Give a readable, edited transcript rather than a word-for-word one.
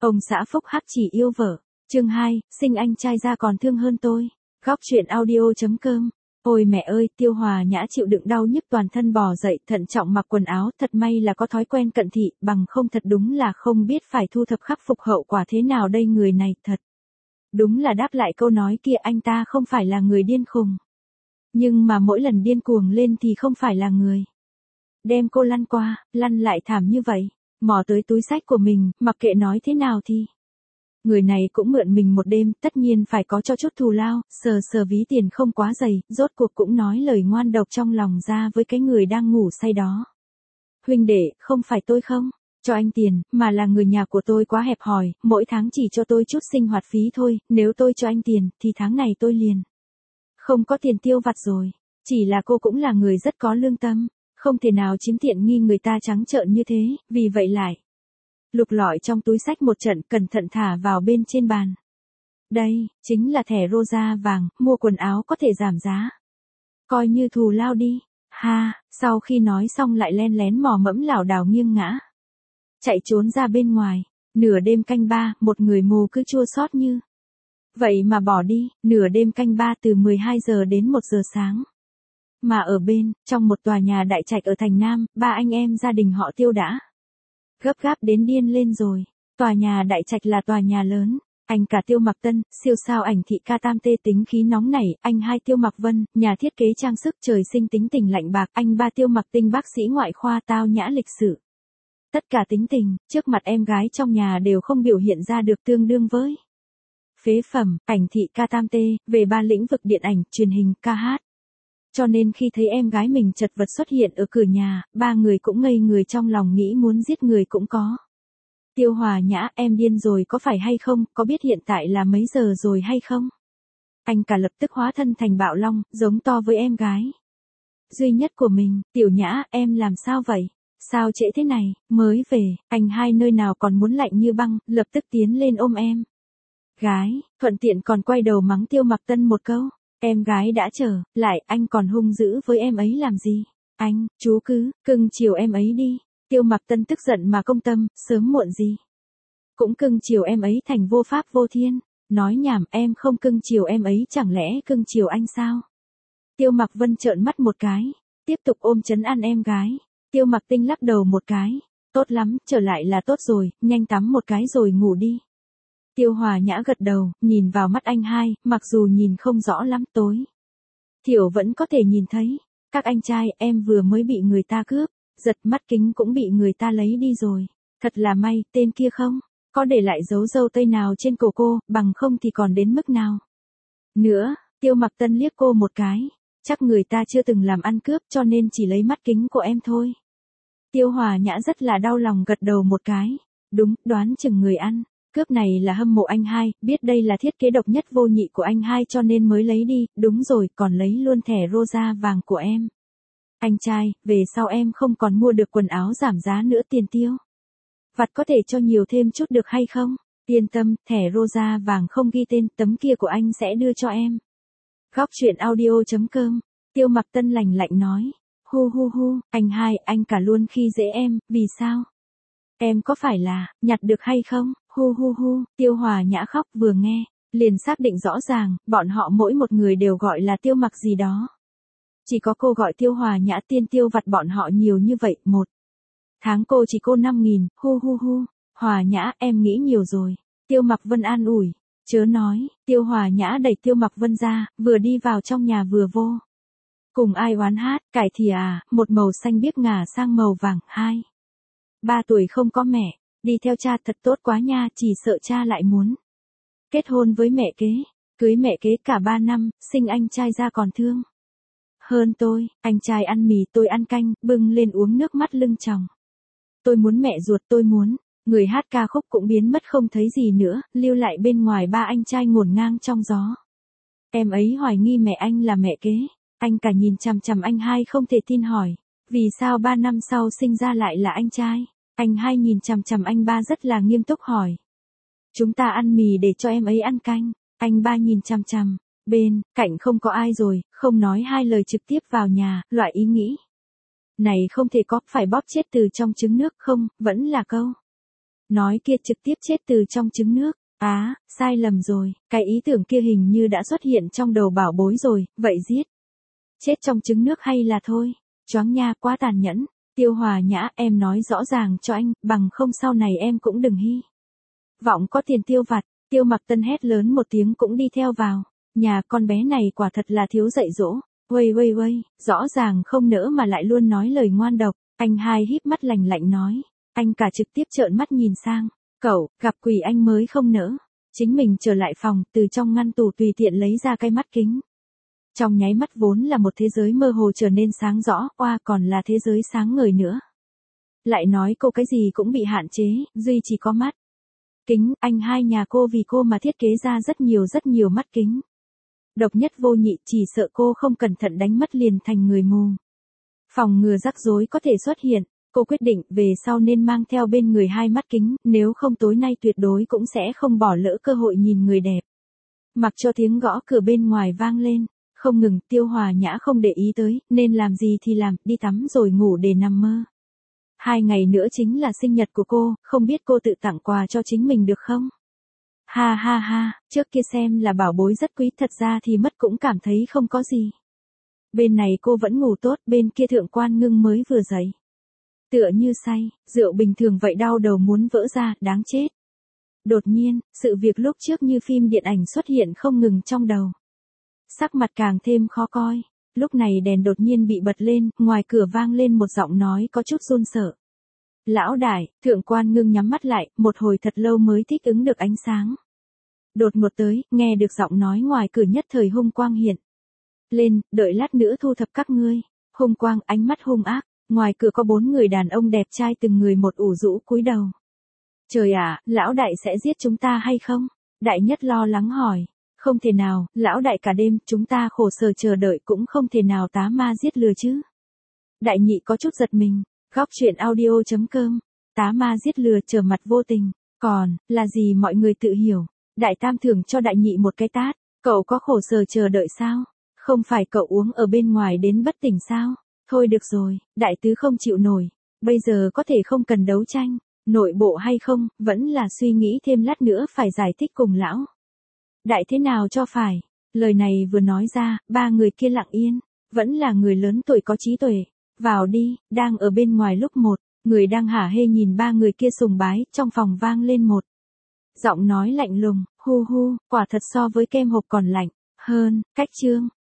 Ông xã phúc hắc chỉ yêu vợ. Chương 2, sinh anh trai ra còn thương hơn tôi. Góc truyện audio.com. Ôi mẹ ơi, Tiêu Hòa Nhã chịu đựng đau nhức toàn thân bò dậy, thận trọng mặc quần áo, thật may là có thói quen cận thị, bằng không thật đúng là không biết phải thu thập khắc phục hậu quả thế nào đây, người này thật. Đúng là đáp lại câu nói kia, anh ta không phải là người điên khùng. Nhưng mà mỗi lần điên cuồng lên thì không phải là người. Đem cô lăn qua, lăn lại thảm như vậy, mò tới túi xách của mình, mặc kệ nói thế nào thì. Người này cũng mượn mình một đêm, tất nhiên phải có cho chút thù lao, sờ sờ ví tiền không quá dày, rốt cuộc cũng nói lời ngoan độc trong lòng ra với cái người đang ngủ say đó. Huynh đệ, không phải tôi không cho anh tiền, mà là người nhà của tôi quá hẹp hòi, mỗi tháng chỉ cho tôi chút sinh hoạt phí thôi, nếu tôi cho anh tiền, thì tháng này tôi liền không có tiền tiêu vặt rồi. Chỉ là cô cũng là người rất có lương tâm, không thể nào chiếm tiện nghi người ta trắng trợn như thế, vì vậy lại lục lọi trong túi xách một trận, cẩn thận thả vào bên trên bàn. Đây, chính là thẻ Rosa vàng, mua quần áo có thể giảm giá. Coi như thù lao đi. Ha, sau khi nói xong lại len lén mò mẫm lảo đảo nghiêng ngã. Chạy trốn ra bên ngoài, nửa đêm canh ba, một người mù cứ chua xót như vậy mà bỏ đi, nửa đêm canh ba từ 12 giờ đến 1 giờ sáng. Mà ở bên, trong một tòa nhà đại trạch ở thành Nam, ba anh em gia đình họ Tiêu đã gấp gáp đến điên lên rồi. Tòa nhà đại trạch là tòa nhà lớn. Anh cả Tiêu Mặc Tân, siêu sao ảnh thị ca tam tê tính khí nóng nảy, anh hai Tiêu Mặc Vân, nhà thiết kế trang sức trời sinh tính tình lạnh bạc, anh ba Tiêu Mặc Tinh bác sĩ ngoại khoa tao nhã lịch sự. Tất cả tính tình, trước mặt em gái trong nhà đều không biểu hiện ra được, tương đương với phế phẩm. Ảnh thị ca tam tê, về ba lĩnh vực điện ảnh, truyền hình, ca hát. Cho nên khi thấy em gái mình chật vật xuất hiện ở cửa nhà, ba người cũng ngây người, trong lòng nghĩ muốn giết người cũng có. Tiêu Hòa Nhã, em điên rồi có phải hay không, có biết hiện tại là mấy giờ rồi hay không? Anh cả lập tức hóa thân thành bạo long, giống to với em gái duy nhất của mình. Tiểu Nhã, em làm sao vậy? Sao trễ thế này, mới về, anh hai nơi nào còn muốn lạnh như băng, lập tức tiến lên ôm em gái, thuận tiện còn quay đầu mắng Tiêu Mặc Tân một câu. Em gái đã trở lại, anh còn hung dữ với em ấy làm gì? Anh, chú cứ cưng chiều em ấy đi. Tiêu Mặc Tân tức giận mà công tâm, sớm muộn gì cũng cưng chiều em ấy thành vô pháp vô thiên. Nói nhảm, em không cưng chiều em ấy chẳng lẽ cưng chiều anh sao? Tiêu Mặc Vân trợn mắt một cái, tiếp tục ôm trấn an em gái. Tiêu Mặc Tinh lắc đầu một cái, tốt lắm, trở lại là tốt rồi, nhanh tắm một cái rồi ngủ đi. Tiêu Hòa Nhã gật đầu, nhìn vào mắt anh hai, mặc dù nhìn không rõ lắm, tối thiểu vẫn có thể nhìn thấy. Các anh trai, em vừa mới bị người ta cướp, giật, mắt kính cũng bị người ta lấy đi rồi. Thật là may, tên kia không có để lại dấu râu tây nào trên cổ cô, bằng không thì còn đến mức nào nữa. Tiêu Mặc Tân liếc cô một cái, chắc người ta chưa từng làm ăn cướp cho nên chỉ lấy mắt kính của em thôi. Tiêu Hòa Nhã rất là đau lòng gật đầu một cái, đúng, đoán chừng người ăn cướp này là hâm mộ anh hai, biết đây là thiết kế độc nhất vô nhị của anh hai cho nên mới lấy đi, đúng rồi, còn lấy luôn thẻ Rosa vàng của em. Anh trai, về sau em không còn mua được quần áo giảm giá nữa, tiền tiêu vặt có thể cho nhiều thêm chút được hay không? Yên tâm, thẻ Rosa vàng không ghi tên, tấm kia của anh sẽ đưa cho em. Góc truyện audio.com. Tiêu Mặc Tân lạnh lạnh nói, hu hu hu, anh hai, anh cả luôn khi dễ em, vì sao? Em có phải là nhặt được hay không? Hu hu hu. Tiêu Hòa Nhã khóc, vừa nghe liền xác định rõ ràng, bọn họ mỗi một người đều gọi là Tiêu Mặc gì đó. Chỉ có cô gọi Tiêu Hòa Nhã, tiên tiêu vặt bọn họ nhiều như vậy, một tháng cô chỉ cô 5.000, hu hu hu. Hòa Nhã, em nghĩ nhiều rồi. Tiêu Mặc Vân an ủi, chớ nói. Tiêu Hòa Nhã đẩy Tiêu Mặc Vân ra, vừa đi vào trong nhà vừa vô cùng ai oán hát, cải thì à, một màu xanh biếc ngả sang màu vàng, 2, 3 tuổi không có mẹ, đi theo cha thật tốt quá nha, chỉ sợ cha lại muốn kết hôn với mẹ kế, cưới mẹ kế cả 3 năm, sinh anh trai ra còn thương hơn tôi, anh trai ăn mì tôi ăn canh, bưng lên uống nước mắt lưng tròng. Tôi muốn mẹ ruột, tôi muốn. Người hát ca khúc cũng biến mất không thấy gì nữa, lưu lại bên ngoài ba anh trai ngổn ngang trong gió. Em ấy hoài nghi mẹ anh là mẹ kế. Anh cả nhìn chằm chằm anh hai không thể tin hỏi, vì sao 3 năm sau sinh ra lại là anh trai? Anh hai nhìn chằm chằm anh ba rất là nghiêm túc hỏi. Chúng ta ăn mì để cho em ấy ăn canh. Anh ba nhìn chằm chằm, bên cạnh không có ai rồi, không nói hai lời trực tiếp vào nhà, loại ý nghĩ này không thể có, phải bóp chết từ trong trứng nước, không, vẫn là câu Nói kia trực tiếp chết từ trong trứng nước. Á, sai lầm rồi, cái ý tưởng kia hình như đã xuất hiện trong đầu bảo bối rồi, vậy giết. Chết trong trứng nước hay là thôi? Choáng nha, quá tàn nhẫn. Tiêu Hòa Nhã, em nói rõ ràng cho anh, bằng không sau này em cũng đừng hy vọng có tiền tiêu vặt. Tiêu Mặc Tân hét lớn một tiếng cũng đi theo vào. Nhà con bé này quả thật là thiếu dạy dỗ. Uây, rõ ràng không nỡ mà lại luôn nói lời ngoan độc. Anh hai híp mắt lạnh lạnh nói. Anh cả trực tiếp trợn mắt nhìn sang. Cậu, gặp quỷ anh mới không nỡ. Chính mình trở lại phòng, từ trong ngăn tủ tùy tiện lấy ra cái mắt kính. Trong nháy mắt vốn là một thế giới mơ hồ trở nên sáng rõ, oa còn là thế giới sáng ngời nữa. Lại nói cô cái gì cũng bị hạn chế, duy chỉ có mắt kính. Anh hai nhà cô vì cô mà thiết kế ra rất nhiều mắt kính. Độc nhất vô nhị, chỉ sợ cô không cẩn thận đánh mất liền thành người mù. Phòng ngừa rắc rối có thể xuất hiện, cô quyết định về sau nên mang theo bên người hai mắt kính, nếu không tối nay tuyệt đối cũng sẽ không bỏ lỡ cơ hội nhìn người đẹp. Mặc cho tiếng gõ cửa bên ngoài vang lên, không ngừng, Tiêu Hòa Nhã không để ý tới, nên làm gì thì làm, đi tắm rồi ngủ để nằm mơ. 2 ngày nữa chính là sinh nhật của cô, không biết cô tự tặng quà cho chính mình được không? Ha, trước kia xem là bảo bối rất quý, thật ra thì mất cũng cảm thấy không có gì. Bên này cô vẫn ngủ tốt, bên kia Thượng Quan Ngưng mới vừa dậy. Tựa như say, rượu bình thường vậy, đau đầu muốn vỡ ra, đáng chết. Đột nhiên, sự việc lúc trước như phim điện ảnh xuất hiện không ngừng trong đầu. Sắc mặt càng thêm khó coi. Lúc này đèn đột nhiên bị bật lên, ngoài cửa vang lên một giọng nói có chút run sợ. Lão đại, Thượng Quan Ngưng nhắm mắt lại, một hồi thật lâu mới thích ứng được ánh sáng. Đột ngột tới, nghe được giọng nói ngoài cửa nhất thời hung quang hiện lên, đợi lát nữa thu thập các ngươi. Hung quang, ánh mắt hung ác, ngoài cửa có 4 người đàn ông đẹp trai từng người một ủ rũ cúi đầu. Trời ạ, lão đại sẽ giết chúng ta hay không? Đại nhất lo lắng hỏi. Không thể nào, lão đại cả đêm chúng ta khổ sở chờ đợi cũng không thể nào tá ma giết lừa chứ. Đại nhị có chút giật mình. Góc truyện audio.com. Tá ma giết lừa, trở mặt vô tình. Còn, là gì mọi người tự hiểu. Đại tam thưởng cho đại nhị một cái tát. Cậu có khổ sở chờ đợi sao? Không phải cậu uống ở bên ngoài đến bất tỉnh sao? Thôi được rồi, đại tứ không chịu nổi. Bây giờ có thể không cần đấu tranh, nội bộ hay không, vẫn là suy nghĩ thêm lát nữa phải giải thích cùng lão đại thế nào cho phải. Lời này vừa nói ra, 3 người kia lặng yên, vẫn là người lớn tuổi có trí tuệ. Vào đi, đang ở bên ngoài lúc một người đang hả hê nhìn 3 người kia sùng bái, trong phòng vang lên một giọng nói lạnh lùng, hu, quả thật so với kem hộp còn lạnh hơn. Cách chương